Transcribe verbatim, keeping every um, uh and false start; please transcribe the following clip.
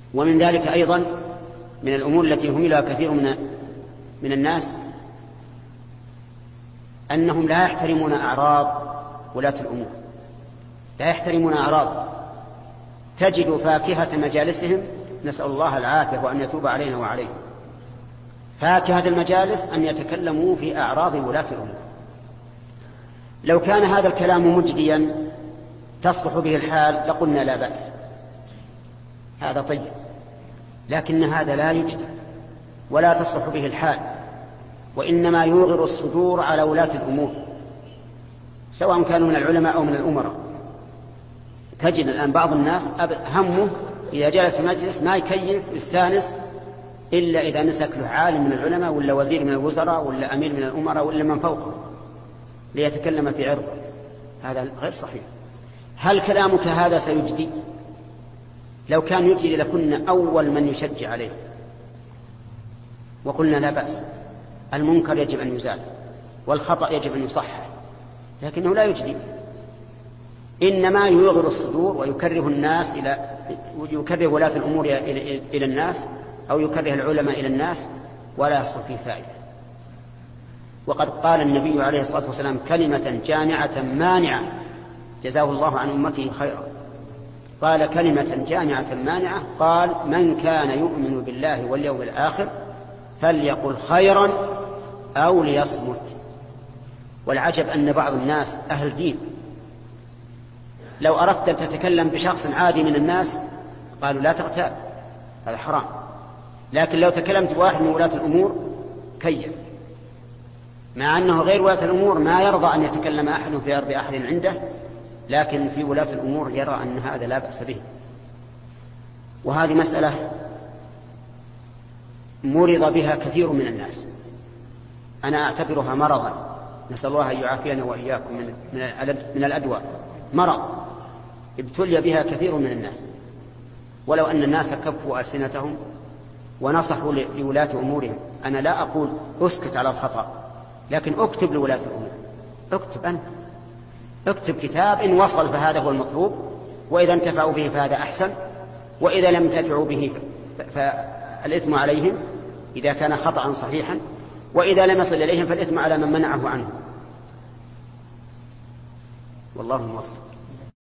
ومن ذلك أيضا من الأمور التي هملها كثير من من الناس أنهم لا يحترمون أعراض ولاة الأمور، لا يحترمون أعراض. تجد فاكهة مجالسهم، نسأل الله العافية وأن يتوب علينا وعليهم، فاكهة المجالس أن يتكلموا في أعراض ولاة الأمور. لو كان هذا الكلام مجديا تصلح به الحال لقلنا لا بأس، هذا طيب، لكن هذا لا يجدي ولا تصلح به الحال، وإنما يوغر الصدور على ولاة الأمور سواء كانوا من العلماء أو من الأمراء. تجد الآن بعض الناس همه إذا جلس في مجلس ما يكيف يستانس إلا إذا مسك له عالم من العلماء ولا وزير من الوزراء ولا أمير من الأمراء ولا من فوقه ليتكلم في عرضه. هذا غير صحيح. هل كلامك هذا سيجدي؟ لو كان يجدي لكنا أول من يشجع عليه وقلنا لا بأس، المنكر يجب أن يزال والخطأ يجب أن يصحح، لكنه لا يجدي، إنما يوغر الصدور ويكره الناس إلى يكره ولاة الأمور إلى الناس أو يكره العلماء إلى الناس ولا يحصل فيه فائدة. وقد قال النبي عليه الصلاة والسلام كلمة جامعة مانعة جزاه الله عن أمته خيرا. قال كلمة جامعة مانعة، قال من كان يؤمن بالله واليوم الآخر فليقل خيرا أو ليصمت. والعجب أن بعض الناس أهل دين لو أردت أن تتكلم بشخص عادي من الناس قالوا لا تغتاب، هذا حرام، لكن لو تكلمت بواحد من ولاة الأمور كيف، مع أنه غير ولاة الأمور ما يرضى أن يتكلم أحد في أرض أحد عنده، لكن في ولاة الأمور يرى أن هذا لا بأس به. وهذه مسألة مرض بها كثير من الناس، أنا أعتبرها مرضا، نسأل الله أن يعافينا وإياكم من الأدواء، مرض ابتلي بها كثير من الناس. ولو أن الناس كفوا ألسنتهم ونصحوا لولاة أمورهم، أنا لا أقول أسكت على الخطأ، لكن أكتب لولاة الأمور، أكتب أنت، اكتب كتاب إن وصل فهذا هو المطلوب، وإذا انتفعوا به فهذا أحسن، وإذا لم ينتفعوا به فالإثم عليهم إذا كان خطأ صحيحا، وإذا لم يصل إليهم فالإثم على من منعه عنه. والله موفق.